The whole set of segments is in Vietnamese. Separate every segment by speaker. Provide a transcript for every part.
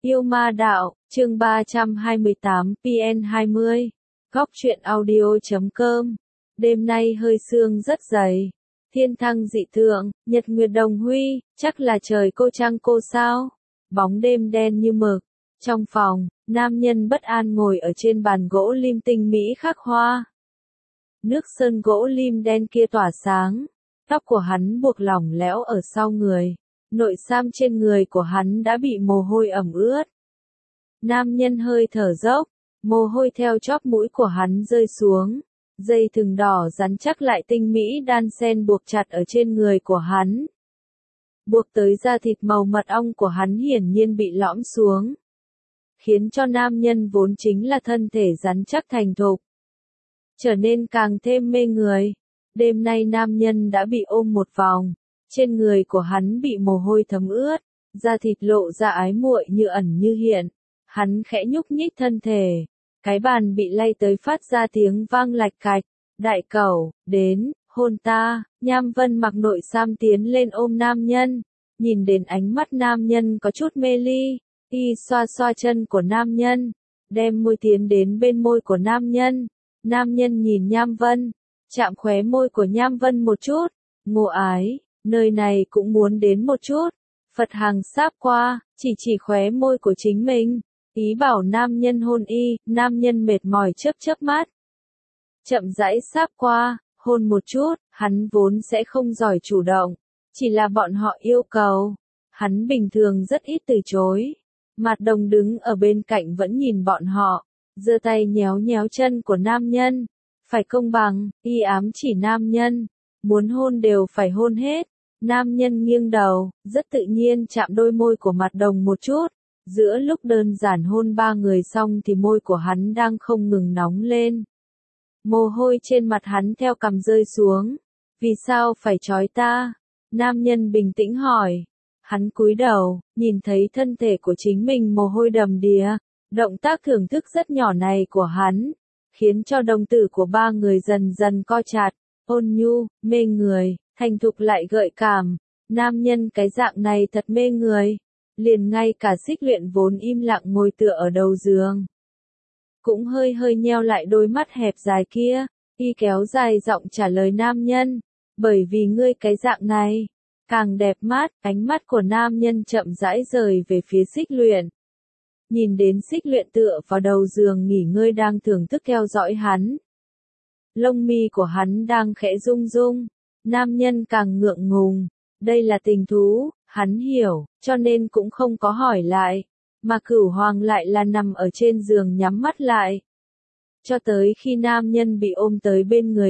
Speaker 1: Yêu ma đạo, chương 328 PN20. Góc truyện audio.com. Đêm nay hơi sương rất dày. Thiên thăng dị tượng, nhật nguyệt đồng huy, chắc là trời cô trăng cô sao. Bóng đêm đen như mực. Trong phòng, nam nhân bất an ngồi ở trên bàn gỗ lim tinh mỹ khắc hoa. Nước sơn gỗ lim đen kia tỏa sáng. Tóc của hắn buộc lỏng lẽo ở sau người. Nội sam trên người của hắn đã bị mồ hôi ẩm ướt. Nam nhân hơi thở dốc, mồ hôi theo chóp mũi của hắn rơi xuống. Dây thừng đỏ rắn chắc lại tinh mỹ đan xen buộc chặt ở trên người của hắn. Buộc tới da thịt màu mật ong của hắn hiển nhiên bị lõm xuống. Khiến cho nam nhân vốn chính là thân thể rắn chắc thành thục. Trở nên càng thêm mê người. Đêm nay nam nhân đã bị ôm một vòng. Trên người của hắn bị mồ hôi thấm ướt. Da thịt lộ ra ái muội như ẩn như hiện. Hắn khẽ nhúc nhích thân thể. Cái bàn bị lay tới phát ra tiếng vang lạch cạch. Đại cẩu, đến, hôn ta. Nham Vân mặc nội sam tiến lên ôm nam nhân. Nhìn đến ánh mắt nam nhân có chút mê ly. Y xoa xoa chân của nam nhân. Đem môi tiến đến bên môi của nam nhân. Nam nhân nhìn Nham Vân. Chạm khóe môi của Nham Vân một chút. Ngô ái, nơi này cũng muốn đến một chút. Phật Hằng sáp qua, chỉ khóe môi của chính mình. Ý bảo nam nhân hôn y, nam nhân mệt mỏi chớp mắt. Chậm rãi sáp qua, hôn một chút, hắn vốn sẽ không giỏi chủ động. Chỉ là bọn họ yêu cầu. Hắn bình thường rất ít từ chối. Mạt Đồng đứng ở bên cạnh vẫn nhìn bọn họ. Giơ tay nhéo nhéo chân của nam nhân. Phải công bằng, y ám chỉ nam nhân. Muốn hôn đều phải hôn hết. Nam nhân nghiêng đầu, rất tự nhiên chạm đôi môi của Mạt Đồng một chút. Giữa lúc đơn giản hôn ba người xong thì môi của hắn đang không ngừng nóng lên. Mồ hôi trên mặt hắn theo cằm rơi xuống. Vì sao phải trói ta? Nam nhân bình tĩnh hỏi. Hắn cúi đầu, nhìn thấy thân thể của chính mình mồ hôi đầm đìa. Động tác thưởng thức rất nhỏ này của hắn, khiến cho đồng tử của ba người dần dần co chặt, ôn nhu, mê người, thành thục lại gợi cảm. Nam nhân cái dạng này thật mê người. Liền ngay cả Xích Luyện vốn im lặng ngồi tựa ở đầu giường. Cũng hơi nheo lại đôi mắt hẹp dài kia, y kéo dài giọng trả lời nam nhân. Bởi vì ngươi cái dạng này, càng đẹp mắt, ánh mắt của nam nhân chậm rãi rời về phía Xích Luyện. Nhìn đến Xích Luyện tựa vào đầu giường nghỉ ngơi đang thưởng thức theo dõi hắn. Lông mi của hắn đang khẽ rung rung. Nam nhân càng ngượng ngùng. Đây là tình thú, hắn hiểu, cho nên cũng không có hỏi lại. Mà Cửu Hoàng lại là nằm ở trên giường nhắm mắt lại. Cho tới khi nam nhân bị ôm tới bên người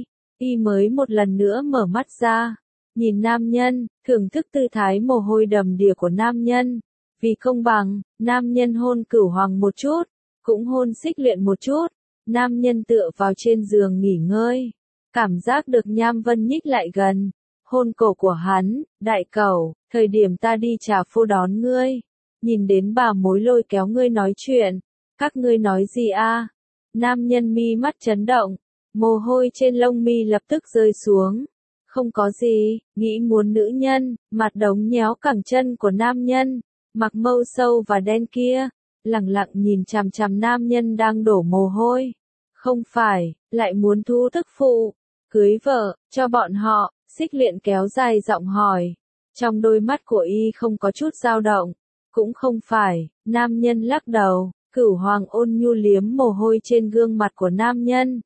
Speaker 1: y mới một lần nữa mở mắt ra. Nhìn nam nhân, thưởng thức tư thái mồ hôi đầm đìa của nam nhân. Vì công bằng, nam nhân hôn Cửu Hoàng một chút, cũng hôn Xích Luyện một chút. Nam nhân tựa vào trên giường nghỉ ngơi. Cảm giác được Nham Vân nhích lại gần. Hôn cổ của hắn, đại cẩu, thời điểm ta đi trà phô đón ngươi. Nhìn đến bà mối lôi kéo ngươi nói chuyện. Các ngươi nói gì a? Nam nhân mi mắt chấn động. Mồ hôi trên lông mi lập tức rơi xuống. Không có gì, nghĩ muốn nữ nhân. Mặt Đống nhéo cẳng chân của nam nhân. Mặc mâu sâu và đen kia. Lẳng lặng nhìn chằm chằm nam nhân đang đổ mồ hôi. Không phải, lại muốn thu thức phụ. Cưới vợ, cho bọn họ. Xích Luyện kéo dài giọng hỏi. Trong đôi mắt của y không có chút dao động. Cũng không phải, nam nhân lắc đầu. Cửu Hoàng ôn nhu liếm mồ hôi trên gương mặt của nam nhân.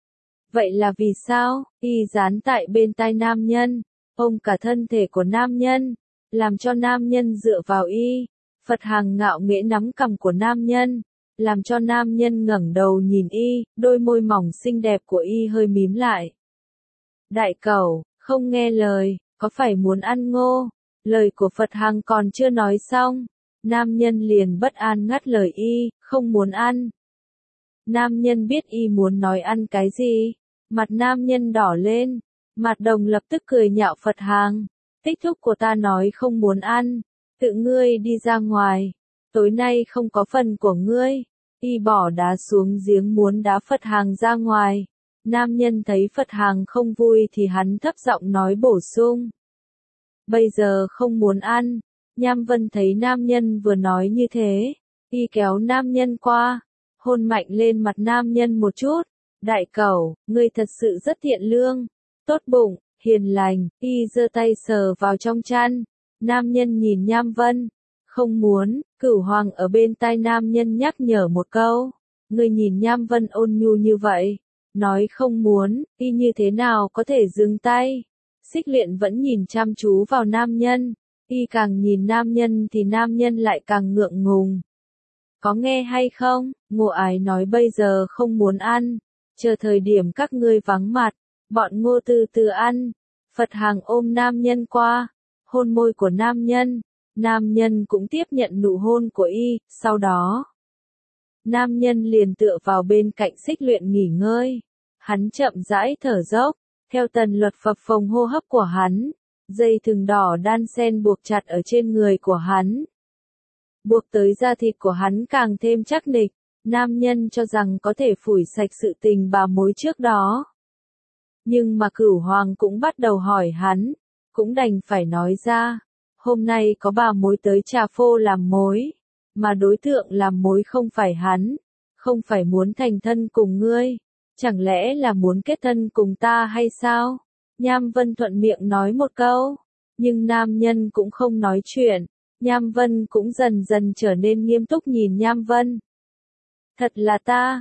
Speaker 1: Vậy là vì sao? Y dán tại bên tai nam nhân. Ôm cả thân thể của nam nhân. Làm cho nam nhân dựa vào y. Phật Hằng ngạo nghễ nắm cằm của nam nhân. Làm cho nam nhân ngẩng đầu nhìn y. Đôi môi mỏng xinh đẹp của y hơi mím lại. Đại cẩu, không nghe lời, có phải muốn ăn ngô? Lời của Phật Hằng còn chưa nói xong. Nam nhân liền bất an ngắt lời y, không muốn ăn. Nam nhân biết y muốn nói ăn cái gì. Mặt nam nhân đỏ lên. Mạt Đồng lập tức cười nhạo Phật Hằng. Tích thúc của ta nói không muốn ăn. Tự ngươi đi ra ngoài. Tối nay không có phần của ngươi. Y bỏ đá xuống giếng muốn đá Phật Hằng ra ngoài. Nam nhân thấy Phật Hằng không vui thì hắn thấp giọng nói bổ sung. Bây giờ không muốn ăn. Nham Vân thấy nam nhân vừa nói như thế, y kéo nam nhân qua, hôn mạnh lên mặt nam nhân một chút. Đại cẩu, ngươi thật sự rất thiện lương, tốt bụng, hiền lành. Y giơ tay sờ vào trong chăn. Nam nhân nhìn Nham Vân, không muốn. Cửu Hoàng ở bên tai nam nhân nhắc nhở một câu. Ngươi nhìn Nham Vân ôn nhu như vậy, nói không muốn, y như thế nào có thể dừng tay. Xích Luyện vẫn nhìn chăm chú vào nam nhân, y càng nhìn nam nhân thì nam nhân lại càng ngượng ngùng. Có nghe hay không? Ngô Ái nói bây giờ không muốn ăn, chờ thời điểm các ngươi vắng mặt, bọn Ngô từ từ ăn. Phật Hàng ôm nam nhân qua, hôn môi của nam nhân cũng tiếp nhận nụ hôn của y, sau đó nam nhân liền tựa vào bên cạnh Xích Luyện nghỉ ngơi. Hắn chậm rãi thở dốc, theo tần luật phập phồng hô hấp của hắn, dây thừng đỏ đan sen buộc chặt ở trên người của hắn. Buộc tới da thịt của hắn càng thêm chắc nịch, nam nhân cho rằng có thể phủi sạch sự tình bà mối trước đó. Nhưng mà Cửu Hoàng cũng bắt đầu hỏi hắn, cũng đành phải nói ra, hôm nay có bà mối tới Trà Phô làm mối, mà đối tượng làm mối không phải hắn, không phải muốn thành thân cùng ngươi, chẳng lẽ là muốn kết thân cùng ta hay sao? Nham Vân thuận miệng nói một câu, nhưng nam nhân cũng không nói chuyện. Nham Vân cũng dần dần trở nên nghiêm túc nhìn Nham Vân. Thật là ta,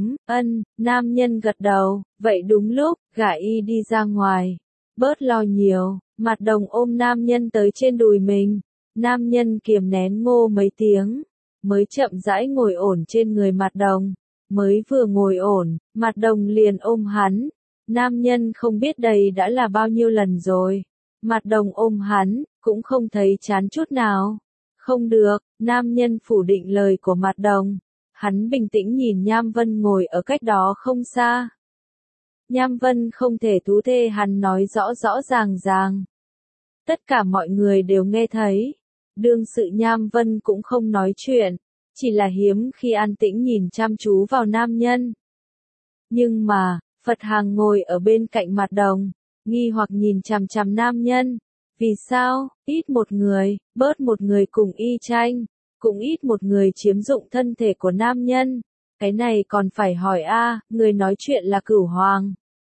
Speaker 1: nam nhân gật đầu, vậy đúng lúc, gả y đi ra ngoài, bớt lo nhiều. Mặt Đồng ôm nam nhân tới trên đùi mình, nam nhân kiềm nén ngô mấy tiếng, mới chậm rãi ngồi ổn trên người Mặt Đồng. Mới vừa ngồi ổn, Mặt Đồng liền ôm hắn, nam nhân không biết đây đã là bao nhiêu lần rồi. Mặt Đồng ôm hắn, cũng không thấy chán chút nào. Không được, nam nhân phủ định lời của Mặt Đồng. Hắn bình tĩnh nhìn Nham Vân ngồi ở cách đó không xa. Nham Vân không thể tú thê hắn nói rõ rõ ràng. Tất cả mọi người đều nghe thấy. Đương sự Nham Vân cũng không nói chuyện, chỉ là hiếm khi an tĩnh nhìn chăm chú vào nam nhân. Nhưng mà, Phật Hàng ngồi ở bên cạnh Mặt Đồng, nghi hoặc nhìn chằm chằm nam nhân. Vì sao, ít một người, bớt một người cùng y tranh, cũng ít một người chiếm dụng thân thể của nam nhân. Cái này còn phải hỏi người nói chuyện là Cửu Hoàng.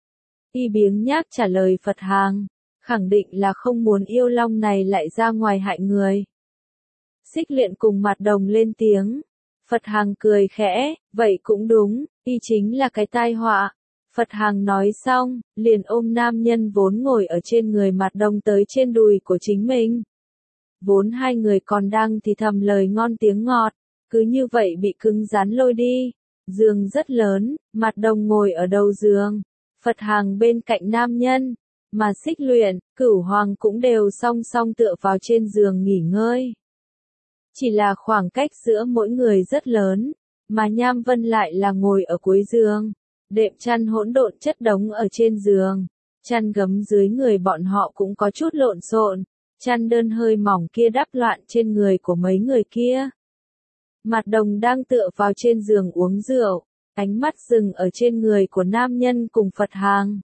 Speaker 1: Y biếng nhác trả lời Phật Hàng, khẳng định là không muốn yêu long này lại ra ngoài hại người. Xích Luyện cùng Mặt Đồng lên tiếng. Phật Hàng cười khẽ, vậy cũng đúng, y chính là cái tai họa. Phật Hàng nói xong, liền ôm nam nhân vốn ngồi ở trên người Mặt Đồng tới trên đùi của chính mình. Vốn hai người còn đang thì thầm lời ngon tiếng ngọt, cứ như vậy bị cứng rắn lôi đi. Giường rất lớn, Mặt Đồng ngồi ở đầu giường, Phật Hàng bên cạnh nam nhân, mà Xích Luyện, Cửu Hoàng cũng đều song song tựa vào trên giường nghỉ ngơi. Chỉ là khoảng cách giữa mỗi người rất lớn, mà Nham Vân lại là ngồi ở cuối giường. Đệm chăn hỗn độn chất đống ở trên giường, chăn gấm dưới người bọn họ cũng có chút lộn xộn, chăn đơn hơi mỏng kia đắp loạn trên người của mấy người kia. Mặt Đồng đang tựa vào trên giường uống rượu, ánh mắt dừng ở trên người của nam nhân cùng Phật Hàng.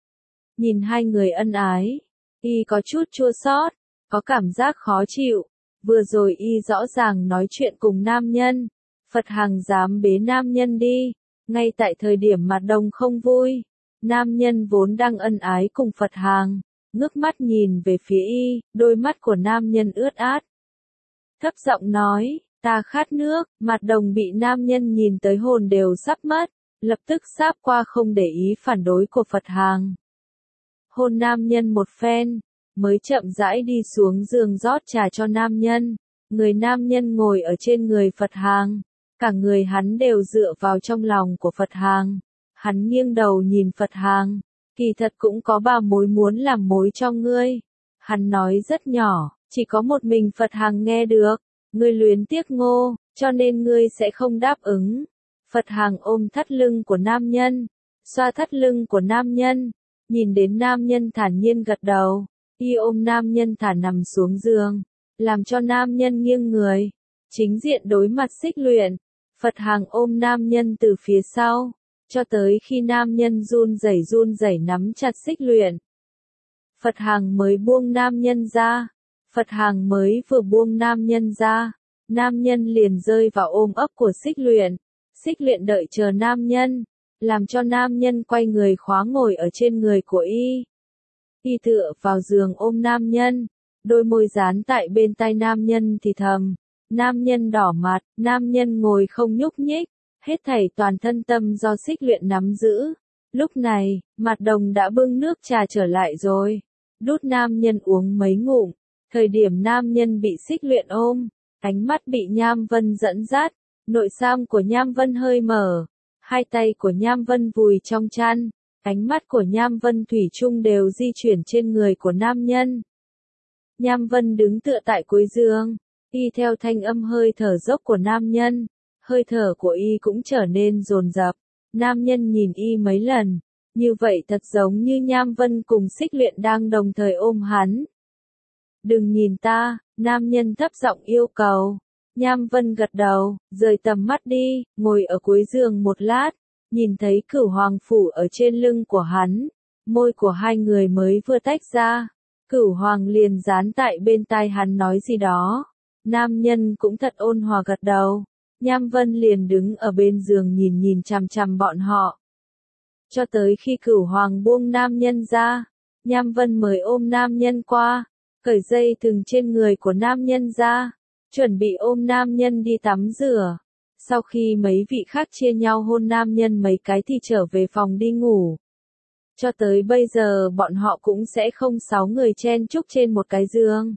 Speaker 1: Nhìn hai người ân ái, y có chút chua xót, có cảm giác khó chịu. Vừa rồi y rõ ràng nói chuyện cùng nam nhân, Phật Hàng dám bế nam nhân đi. Ngay tại thời điểm Mặt Đồng không vui, nam nhân vốn đang ân ái cùng Phật Hàng, ngước mắt nhìn về phía y, đôi mắt của nam nhân ướt át. Thấp giọng nói, ta khát nước. Mặt Đồng bị nam nhân nhìn tới hồn đều sắp mất, lập tức sáp qua không để ý phản đối của Phật Hàng. Hôn nam nhân một phen, mới chậm rãi đi xuống giường rót trà cho nam nhân. Người nam nhân ngồi ở trên người Phật Hàng, cả người hắn đều dựa vào trong lòng của Phật Hàng. Hắn nghiêng đầu nhìn Phật Hàng, kỳ thật cũng có bà mối muốn làm mối cho ngươi. Hắn nói rất nhỏ, chỉ có một mình Phật Hàng nghe được. Ngươi luyến tiếc Ngô, cho nên ngươi sẽ không đáp ứng. Phật Hàng ôm thắt lưng của nam nhân, xoa thắt lưng của nam nhân, nhìn đến nam nhân thản nhiên gật đầu. Y ôm nam nhân thả nằm xuống giường, làm cho nam nhân nghiêng người, chính diện đối mặt Xích Luyện. Phật Hàng ôm nam nhân từ phía sau, cho tới khi nam nhân run rẩy nắm chặt Xích Luyện. Phật Hàng mới buông nam nhân ra. Phật hàng mới vừa buông nam nhân ra, nam nhân liền rơi vào ôm ấp của Xích Luyện. Xích Luyện đợi chờ nam nhân, làm cho nam nhân quay người khóa ngồi ở trên người của y. Y tựa vào giường ôm nam nhân, đôi môi dán tại bên tai nam nhân thì thầm. Nam nhân đỏ mặt, nam nhân ngồi không nhúc nhích, hết thảy toàn thân tâm do Xích Luyện nắm giữ. Lúc này, Mạt Đồng đã bưng nước trà trở lại rồi, đút nam nhân uống mấy ngụm. Thời điểm nam nhân bị Xích Luyện ôm, ánh mắt bị Nham Vân dẫn dắt, nội sam của Nham Vân hơi mở, hai tay của Nham Vân vùi trong chăn, ánh mắt của Nham Vân thủy chung đều di chuyển trên người của nam nhân. Nham Vân đứng tựa tại cuối giường, y theo thanh âm hơi thở dốc của nam nhân, hơi thở của y cũng trở nên dồn dập. Nam nhân nhìn y mấy lần, như vậy thật giống như Nham Vân cùng Xích Luyện đang đồng thời ôm hắn. Đừng nhìn ta, nam nhân thấp giọng yêu cầu. Nham Vân gật đầu, rời tầm mắt đi, ngồi ở cuối giường một lát, nhìn thấy Cửu Hoàng phủ ở trên lưng của hắn, môi của hai người mới vừa tách ra, Cửu Hoàng liền dán tại bên tai hắn nói gì đó. Nam nhân cũng thật ôn hòa gật đầu. Nham Vân liền đứng ở bên giường nhìn chằm chằm bọn họ. Cho tới khi Cửu Hoàng buông nam nhân ra, Nham Vân mới ôm nam nhân qua, cởi dây thừng trên người của nam nhân ra, chuẩn bị ôm nam nhân đi tắm rửa. Sau khi mấy vị khác chia nhau hôn nam nhân mấy cái thì trở về phòng đi ngủ. Cho tới bây giờ bọn họ cũng sẽ không 6 người chen chúc trên một cái giường.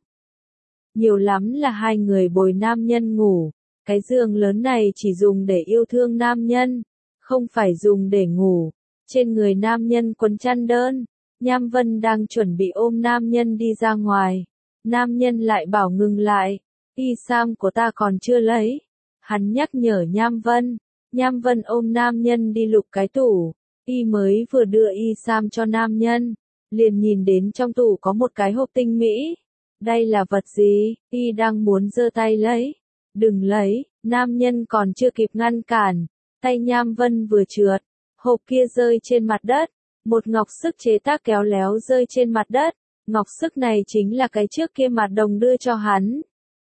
Speaker 1: Nhiều lắm là 2 người bồi nam nhân ngủ. Cái giường lớn này chỉ dùng để yêu thương nam nhân, không phải dùng để ngủ. Trên người nam nhân quấn chăn đơn, Nham Vân đang chuẩn bị ôm nam nhân đi ra ngoài. Nam nhân lại bảo ngừng lại, y sam của ta còn chưa lấy. Hắn nhắc nhở Nham Vân. Nham Vân ôm nam nhân đi lục cái tủ, y mới vừa đưa y sam cho nam nhân, liền nhìn đến trong tủ có một cái hộp tinh mỹ. Đây là vật gì? Y đang muốn giơ tay lấy. Đừng lấy, nam nhân còn chưa kịp ngăn cản, tay Nham Vân vừa trượt, hộp kia rơi trên mặt đất, một ngọc sức chế tác kéo léo rơi trên mặt đất, ngọc sức này chính là cái trước kia Mạt Đồng đưa cho hắn.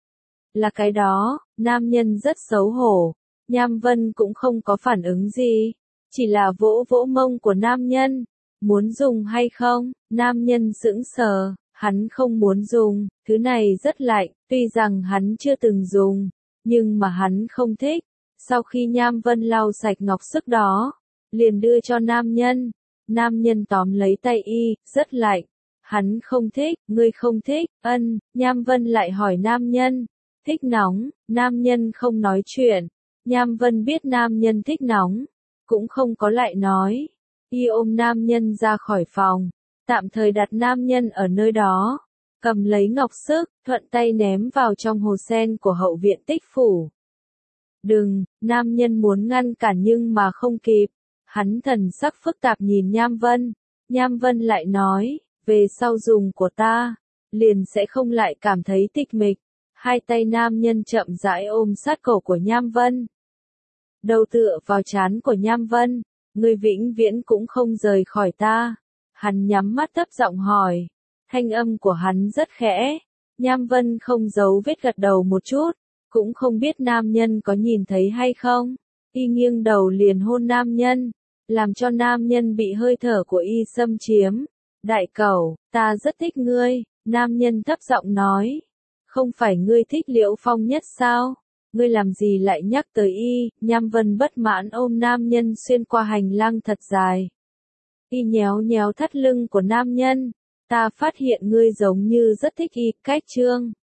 Speaker 1: Là cái đó, nam nhân rất xấu hổ, Nham Vân cũng không có phản ứng gì, chỉ là vỗ vỗ mông của nam nhân, muốn dùng hay không, nam nhân sững sờ, hắn không muốn dùng, thứ này rất lạnh, tuy rằng hắn chưa từng dùng. Nhưng mà hắn không thích. Sau khi Nham Vân lau sạch ngọc sức đó, liền đưa cho nam nhân. Nam nhân tóm lấy tay y, rất lạnh. Hắn không thích, ngươi không thích, Nham Vân lại hỏi nam nhân. Thích nóng, nam nhân không nói chuyện. Nham Vân biết nam nhân thích nóng, cũng không có lại nói. Y ôm nam nhân ra khỏi phòng, tạm thời đặt nam nhân ở nơi đó. Cầm lấy ngọc sức, thuận tay ném vào trong hồ sen của hậu viện Tích phủ. Đừng, nam nhân muốn ngăn cản nhưng mà không kịp. Hắn thần sắc phức tạp nhìn Nham Vân. Nham Vân lại nói, về sau dùng của ta, liền sẽ không lại cảm thấy tịch mịch. Hai tay nam nhân chậm rãi ôm sát cổ của Nham Vân. Đầu tựa vào trán của Nham Vân, ngươi vĩnh viễn cũng không rời khỏi ta. Hắn nhắm mắt thấp giọng hỏi. Thanh âm của hắn rất khẽ, Nham Vân không giấu vết gật đầu một chút, cũng không biết nam nhân có nhìn thấy hay không. Y nghiêng đầu liền hôn nam nhân, làm cho nam nhân bị hơi thở của y xâm chiếm. Đại cẩu, ta rất thích ngươi, nam nhân thấp giọng nói. Không phải ngươi thích Liễu Phong nhất sao? Ngươi làm gì lại nhắc tới y? Nham Vân bất mãn ôm nam nhân xuyên qua hành lang thật dài. Y nhéo nhéo thắt lưng của nam nhân. Ta phát hiện ngươi giống như rất thích y, cách trương.